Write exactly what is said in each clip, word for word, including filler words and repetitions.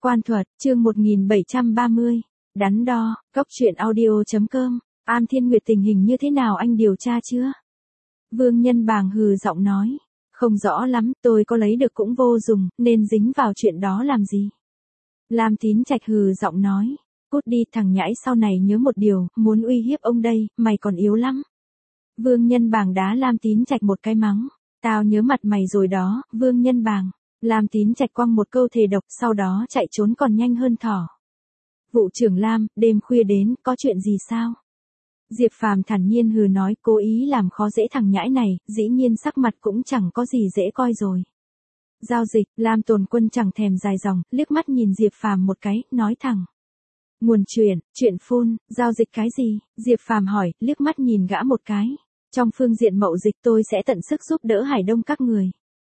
Quan thuật, chương một nghìn bảy trăm ba mươi. Đắn đo, Cốc truyện audio.com. An Thiên Nguyệt tình hình như thế nào anh điều tra chưa? Vương Nhân Bàng hừ giọng nói. Không rõ lắm, tôi có lấy được cũng vô dụng, nên dính vào chuyện đó làm gì? Lam Tín Trạch hừ giọng nói. Cút đi thằng nhãi, sau này nhớ một điều, muốn uy hiếp ông đây, mày còn yếu lắm. Vương Nhân Bàng đá Lam Tín Trạch một cái mắng. Tao nhớ mặt mày rồi đó, Vương Nhân Bàng. Lam Tín Trạch quăng một câu thề độc, sau đó chạy trốn còn nhanh hơn thỏ. Vụ trưởng Lam, đêm khuya đến, có chuyện gì sao? Diệp Phàm thản nhiên hừ nói, cố ý làm khó dễ thằng nhãi này, dĩ nhiên sắc mặt cũng chẳng có gì dễ coi rồi. Giao dịch, Lam Tồn Quân chẳng thèm dài dòng, liếc mắt nhìn Diệp Phàm một cái, nói thẳng. Nguồn chuyện, chuyện phun, giao dịch cái gì? Diệp Phàm hỏi, liếc mắt nhìn gã một cái. Trong phương diện mậu dịch tôi sẽ tận sức giúp đỡ Hải Đông các người.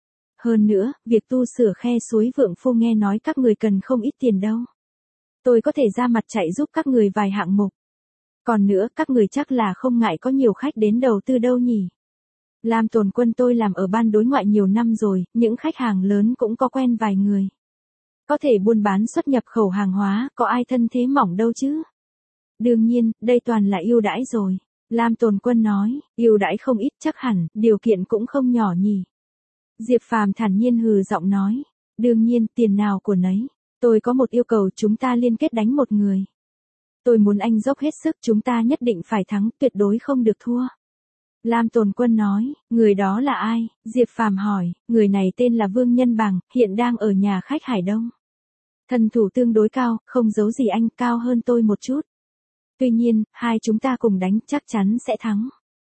Hơn nữa, việc tu sửa khe suối Vượng Phu nghe nói các người cần không ít tiền đâu. Tôi có thể ra mặt chạy giúp các người vài hạng mục. Còn nữa, các người chắc là không ngại có nhiều khách đến đầu tư đâu nhỉ? Lam Tồn Quân, tôi làm ở ban đối ngoại nhiều năm rồi, những khách hàng lớn cũng có quen vài người. Có thể buôn bán xuất nhập khẩu hàng hóa, có ai thân thế mỏng đâu chứ? Đương nhiên, đây toàn là ưu đãi rồi. Lam Tồn Quân nói, ưu đãi không ít chắc hẳn, điều kiện cũng không nhỏ nhỉ. Diệp Phàm thản nhiên hừ giọng nói, đương nhiên, tiền nào của nấy. Tôi có một yêu cầu, chúng ta liên kết đánh một người. Tôi muốn anh dốc hết sức, chúng ta nhất định phải thắng, tuyệt đối không được thua. Lam Tồn Quân nói, người đó là ai? Diệp Phàm hỏi, người này tên là Vương Nhân Bàng, hiện đang ở nhà khách Hải Đông. Thân thủ tương đối cao, không giấu gì anh, cao hơn tôi một chút. Tuy nhiên, hai chúng ta cùng đánh chắc chắn sẽ thắng.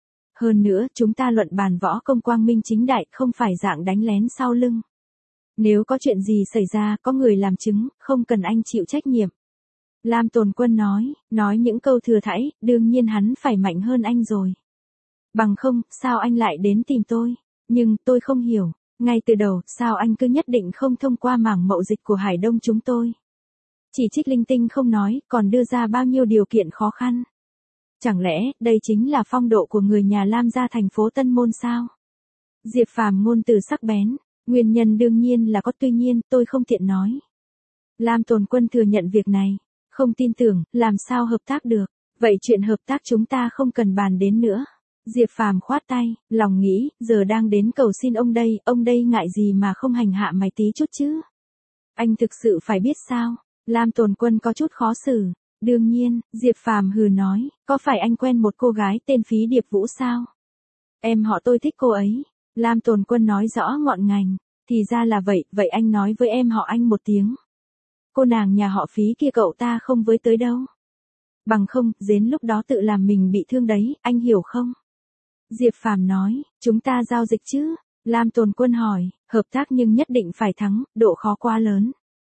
Hơn nữa, chúng ta luận bàn võ công quang minh chính đại, không phải dạng đánh lén sau lưng. Nếu có chuyện gì xảy ra, có người làm chứng, không cần anh chịu trách nhiệm. Lam Tồn Quân nói, nói những câu thừa thãi, đương nhiên hắn phải mạnh hơn anh rồi. Bằng không, sao anh lại đến tìm tôi? Nhưng, tôi không hiểu, ngay từ đầu, sao anh cứ nhất định không thông qua mảng mậu dịch của Hải Đông chúng tôi? Chỉ trích linh tinh không nói, còn đưa ra bao nhiêu điều kiện khó khăn. Chẳng lẽ, đây chính là phong độ của người nhà Lam gia thành phố Tân Môn sao? Diệp Phàm ngôn từ sắc bén, nguyên nhân đương nhiên là có, tuy nhiên, tôi không tiện nói. Lam Tồn Quân thừa nhận việc này, không tin tưởng, làm sao hợp tác được, vậy chuyện hợp tác chúng ta không cần bàn đến nữa. Diệp Phàm khoát tay, lòng nghĩ, giờ đang đến cầu xin ông đây, ông đây ngại gì mà không hành hạ mày tí chút chứ? Anh thực sự phải biết sao? Lam Tồn Quân có chút khó xử. Đương nhiên, Diệp Phàm hừ nói, có phải anh quen một cô gái tên Phí Điệp Vũ sao? Em họ tôi thích cô ấy. Lam Tồn Quân nói rõ ngọn ngành, thì ra là vậy, vậy anh nói với em họ anh một tiếng. Cô nàng nhà họ Phí kia cậu ta không với tới đâu. Bằng không, đến lúc đó tự làm mình bị thương đấy, anh hiểu không? Diệp Phàm nói, chúng ta giao dịch chứ? Lam Tồn Quân hỏi, hợp tác nhưng nhất định phải thắng, độ khó quá lớn.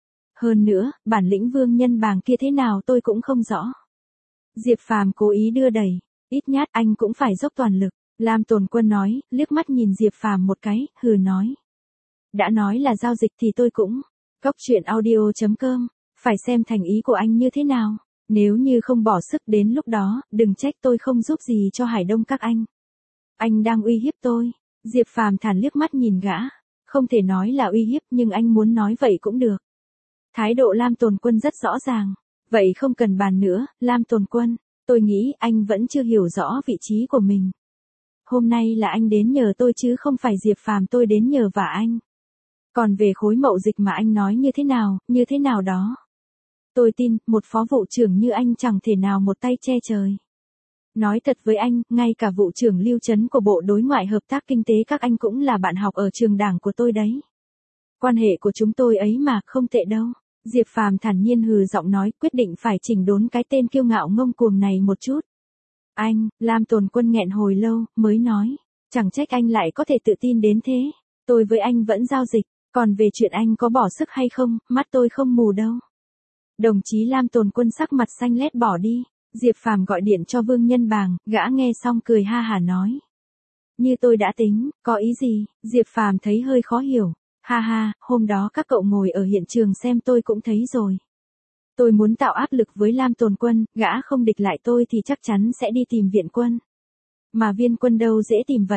Hơn nữa, bản lĩnh Vương Nhân Bàng kia thế nào tôi cũng không rõ. Diệp Phàm cố ý đưa đẩy, ít nhát anh cũng phải dốc toàn lực. Lam Tồn Quân nói, liếc mắt nhìn Diệp Phàm một cái, hừ nói. Đã nói là giao dịch thì tôi cũng. Cốc truyện audio.com, phải xem thành ý của anh như thế nào. Nếu như không bỏ sức đến lúc đó, đừng trách tôi không giúp gì cho Hải Đông các anh. Anh đang uy hiếp tôi. Diệp Phàm thản liếc mắt nhìn gã. Không thể nói là uy hiếp nhưng anh muốn nói vậy cũng được. Thái độ Lam Tồn Quân rất rõ ràng. Vậy không cần bàn nữa, Lam Tồn Quân. Tôi nghĩ anh vẫn chưa hiểu rõ vị trí của mình. Hôm nay là anh đến nhờ tôi chứ không phải Diệp Phàm tôi đến nhờ vả anh. Còn về khối mậu dịch mà anh nói như thế nào, như thế nào đó. Tôi tin, một phó vụ trưởng như anh chẳng thể nào một tay che trời. Nói thật với anh, ngay cả vụ trưởng Lưu Trấn của Bộ Đối ngoại Hợp tác Kinh tế các anh cũng là bạn học ở trường đảng của tôi đấy. Quan hệ của chúng tôi ấy mà, không tệ đâu. Diệp Phàm thản nhiên hừ giọng nói, quyết định phải chỉnh đốn cái tên kiêu ngạo ngông cuồng này một chút. Anh, Lam Tồn Quân nghẹn hồi lâu, mới nói. Chẳng trách anh lại có thể tự tin đến thế. Tôi với anh vẫn giao dịch, còn về chuyện anh có bỏ sức hay không, mắt tôi không mù đâu. Đồng chí Lam Tồn Quân sắc mặt xanh lét bỏ đi. Diệp Phàm gọi điện cho Vương Nhân Bàng, gã nghe xong cười ha hả nói. Như tôi đã tính, có ý gì? Diệp Phàm thấy hơi khó hiểu. Ha ha, hôm đó các cậu ngồi ở hiện trường xem tôi cũng thấy rồi. Tôi muốn tạo áp lực với Lam Tồn Quân, gã không địch lại tôi thì chắc chắn sẽ đi tìm viện quân. Mà viên quân đâu dễ tìm vậy.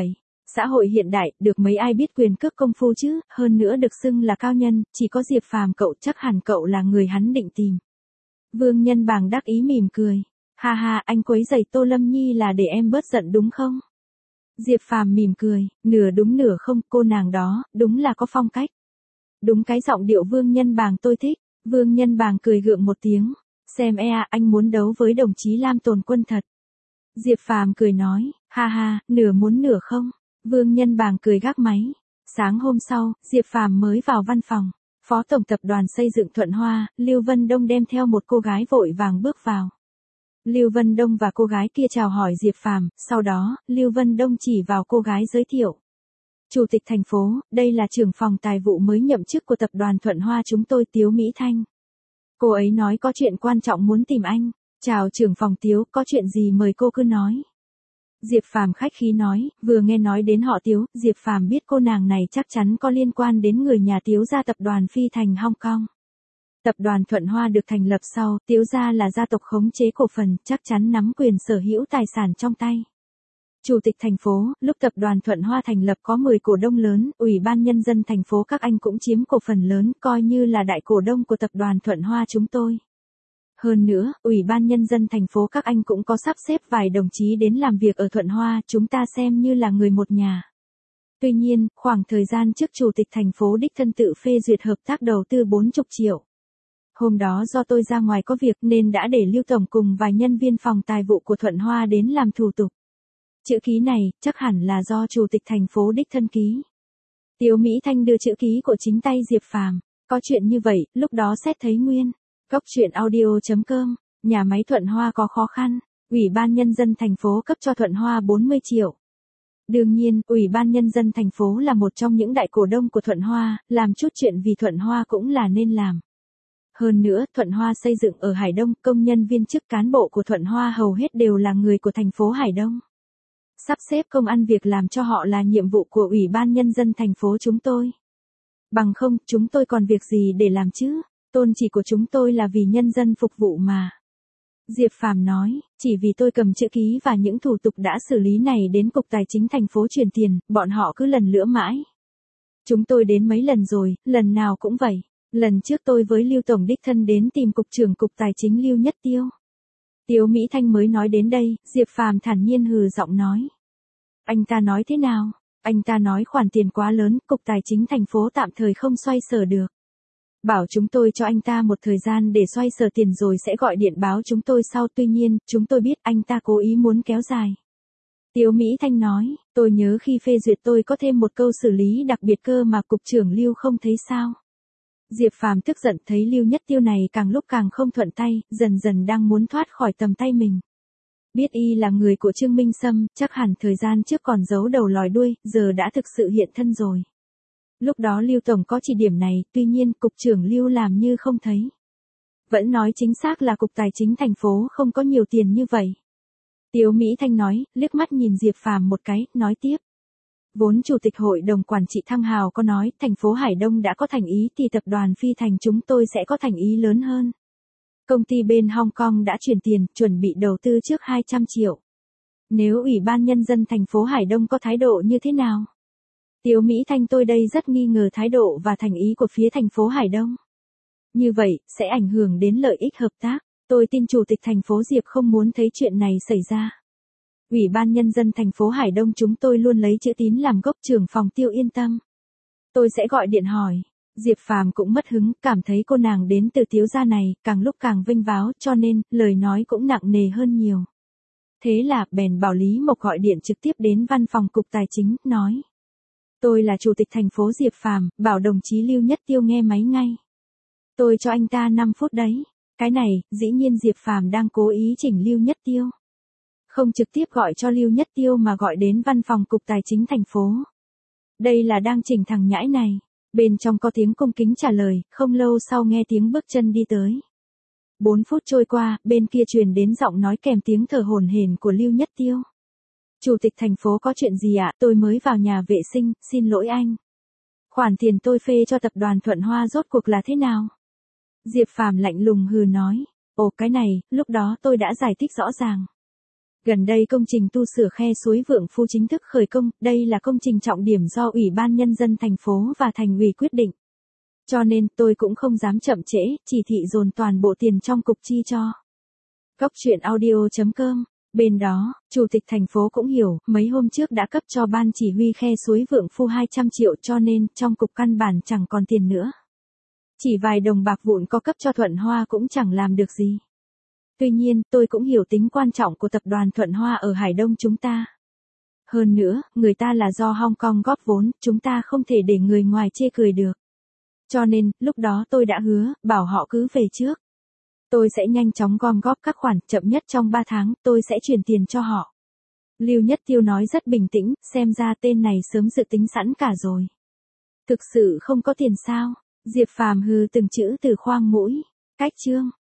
Xã hội hiện đại, được mấy ai biết quyền cước công phu chứ, hơn nữa được xưng là cao nhân, chỉ có Diệp Phàm cậu, chắc hẳn cậu là người hắn định tìm. Vương Nhân Bàng đắc ý mỉm cười. Ha ha, anh quấy rầy Tô Lâm Nhi là để em bớt giận đúng không? Diệp Phàm mỉm cười, nửa đúng nửa không, cô nàng đó, đúng là có phong cách. Đúng cái giọng điệu Vương Nhân Bàng tôi thích. Vương Nhân Bàng cười gượng một tiếng. Xem e à, anh muốn đấu với đồng chí Lam Tồn Quân thật. Diệp Phàm cười nói, ha ha, nửa muốn nửa không. Vương Nhân Bàng cười gác máy. Sáng hôm sau, Diệp Phàm mới vào văn phòng. Phó Tổng Tập đoàn Xây dựng Thuận Hoa, Lưu Vân Đông đem theo một cô gái vội vàng bước vào. Lưu Vân Đông và cô gái kia chào hỏi Diệp Phàm, sau đó, Lưu Vân Đông chỉ vào cô gái giới thiệu. Chủ tịch thành phố, đây là trưởng phòng tài vụ mới nhậm chức của tập đoàn Thuận Hoa chúng tôi Tiếu Mỹ Thanh. Cô ấy nói có chuyện quan trọng muốn tìm anh. Chào trưởng phòng Tiếu, có chuyện gì mời cô cứ nói. Diệp Phàm khách khí nói, vừa nghe nói đến họ Tiếu, Diệp Phàm biết cô nàng này chắc chắn có liên quan đến người nhà Tiếu gia tập đoàn Phi Thành Hong Kong. Tập đoàn Thuận Hoa được thành lập sau, Tiếu gia là gia tộc khống chế cổ phần, chắc chắn nắm quyền sở hữu tài sản trong tay. Chủ tịch thành phố, lúc tập đoàn Thuận Hoa thành lập có mười cổ đông lớn, Ủy ban Nhân dân thành phố các anh cũng chiếm cổ phần lớn, coi như là đại cổ đông của tập đoàn Thuận Hoa chúng tôi. Hơn nữa, Ủy ban Nhân dân thành phố các anh cũng có sắp xếp vài đồng chí đến làm việc ở Thuận Hoa, chúng ta xem như là người một nhà. Tuy nhiên, khoảng thời gian trước Chủ tịch thành phố đích thân tự phê duyệt hợp tác đầu tư bốn mươi triệu. Hôm đó do tôi ra ngoài có việc nên đã để Lưu Tổng cùng vài nhân viên phòng tài vụ của Thuận Hoa đến làm thủ tục. Chữ ký này, chắc hẳn là do Chủ tịch thành phố đích thân ký. Tiếu Mỹ Thanh đưa chữ ký của chính tay Diệp Phàm. Có chuyện như vậy, lúc đó xét thấy nguyên. Cốc truyện audio chấm com, nhà máy Thuận Hoa có khó khăn. Ủy ban Nhân dân thành phố cấp cho Thuận Hoa bốn mươi triệu. Đương nhiên, Ủy ban Nhân dân thành phố là một trong những đại cổ đông của Thuận Hoa, làm chút chuyện vì Thuận Hoa cũng là nên làm. Hơn nữa, Thuận Hoa xây dựng ở Hải Đông, công nhân viên chức cán bộ của Thuận Hoa hầu hết đều là người của thành phố Hải Đông. Sắp xếp công ăn việc làm cho họ là nhiệm vụ của Ủy ban Nhân dân thành phố chúng tôi. Bằng không, chúng tôi còn việc gì để làm chứ? Tôn chỉ của chúng tôi là vì nhân dân phục vụ mà. Diệp Phàm nói, chỉ vì tôi cầm chữ ký và những thủ tục đã xử lý này đến Cục Tài chính thành phố chuyển tiền, bọn họ cứ lần lữa mãi. Chúng tôi đến mấy lần rồi, lần nào cũng vậy. Lần trước tôi với Lưu Tổng đích thân đến tìm Cục trưởng Cục Tài chính Lưu Nhất Tiêu. Tiếu Mỹ Thanh mới nói đến đây, Diệp Phàm thản nhiên hừ giọng nói. Anh ta nói thế nào? Anh ta nói khoản tiền quá lớn, Cục Tài chính thành phố tạm thời không xoay sở được. Bảo chúng tôi cho anh ta một thời gian để xoay sở tiền rồi sẽ gọi điện báo chúng tôi sau, tuy nhiên, chúng tôi biết anh ta cố ý muốn kéo dài. Tiếu Mỹ Thanh nói, tôi nhớ khi phê duyệt tôi có thêm một câu xử lý đặc biệt cơ mà Cục trưởng Lưu không thấy sao. Diệp Phàm tức giận thấy Lưu Nhất Tiêu này càng lúc càng không thuận tay, dần dần đang muốn thoát khỏi tầm tay mình. Biết y là người của Trương Minh Sâm, chắc hẳn thời gian trước còn giấu đầu lòi đuôi, giờ đã thực sự hiện thân rồi. Lúc đó Lưu Tổng có chỉ điểm này, tuy nhiên Cục trưởng Lưu làm như không thấy. Vẫn nói chính xác là Cục Tài chính thành phố không có nhiều tiền như vậy. Tiếu Mỹ Thanh nói, liếc mắt nhìn Diệp Phàm một cái, nói tiếp. Vốn Chủ tịch Hội đồng Quản trị Thăng Hào có nói, thành phố Hải Đông đã có thành ý thì tập đoàn Phi Thành chúng tôi sẽ có thành ý lớn hơn. Công ty bên Hong Kong đã chuyển tiền, chuẩn bị đầu tư trước hai trăm triệu. Nếu Ủy ban Nhân dân thành phố Hải Đông có thái độ như thế nào? Tiếu Mỹ Thanh tôi đây rất nghi ngờ thái độ và thành ý của phía thành phố Hải Đông. Như vậy, sẽ ảnh hưởng đến lợi ích hợp tác. Tôi tin Chủ tịch thành phố Diệp không muốn thấy chuyện này xảy ra. Ủy ban Nhân dân thành phố Hải Đông chúng tôi luôn lấy chữ tín làm gốc, trưởng phòng Tiêu yên tâm. Tôi sẽ gọi điện hỏi. Diệp Phàm cũng mất hứng, cảm thấy cô nàng đến từ Tiếu gia này, càng lúc càng vênh váo, cho nên, lời nói cũng nặng nề hơn nhiều. Thế là, bèn bảo Lý Mộc gọi điện trực tiếp đến văn phòng Cục Tài chính, nói. Tôi là Chủ tịch thành phố Diệp Phàm, bảo đồng chí Lưu Nhất Tiêu nghe máy ngay. Tôi cho anh ta năm phút đấy. Cái này, dĩ nhiên Diệp Phàm đang cố ý chỉnh Lưu Nhất Tiêu. Không trực tiếp gọi cho Lưu Nhất Tiêu mà gọi đến văn phòng Cục Tài chính thành phố. Đây là đang chỉnh thằng nhãi này. Bên trong có tiếng cung kính trả lời, không lâu sau nghe tiếng bước chân đi tới. Bốn phút trôi qua, bên kia truyền đến giọng nói kèm tiếng thở hổn hển của Lưu Nhất Tiêu. Chủ tịch thành phố có chuyện gì ạ? Tôi mới vào nhà vệ sinh, xin lỗi anh. Khoản tiền tôi phê cho tập đoàn Thuận Hoa rốt cuộc là thế nào? Diệp Phàm lạnh lùng hừ nói. Ồ cái này, lúc đó tôi đã giải thích rõ ràng. Gần đây công trình tu sửa khe suối Vượng Phu chính thức khởi công, đây là công trình trọng điểm do Ủy ban Nhân dân thành phố và thành ủy quyết định. Cho nên tôi cũng không dám chậm trễ, chỉ thị dồn toàn bộ tiền trong cục chi cho. Cóc truyện audio chấm com. Bên đó, Chủ tịch thành phố cũng hiểu, mấy hôm trước đã cấp cho ban chỉ huy khe suối Vượng Phu hai trăm triệu cho nên trong cục căn bản chẳng còn tiền nữa. Chỉ vài đồng bạc vụn có cấp cho Thuận Hoa cũng chẳng làm được gì. Tuy nhiên, tôi cũng hiểu tính quan trọng của tập đoàn Thuận Hoa ở Hải Đông chúng ta. Hơn nữa, người ta là do Hong Kong góp vốn, chúng ta không thể để người ngoài chê cười được. Cho nên, lúc đó tôi đã hứa, bảo họ cứ về trước. Tôi sẽ nhanh chóng gom góp các khoản, chậm nhất trong ba tháng, tôi sẽ chuyển tiền cho họ. Lưu Nhất Tiêu nói rất bình tĩnh, xem ra tên này sớm dự tính sẵn cả rồi. Thực sự không có tiền sao? Diệp Phàm hừ từng chữ từ khoang mũi. Cách chương.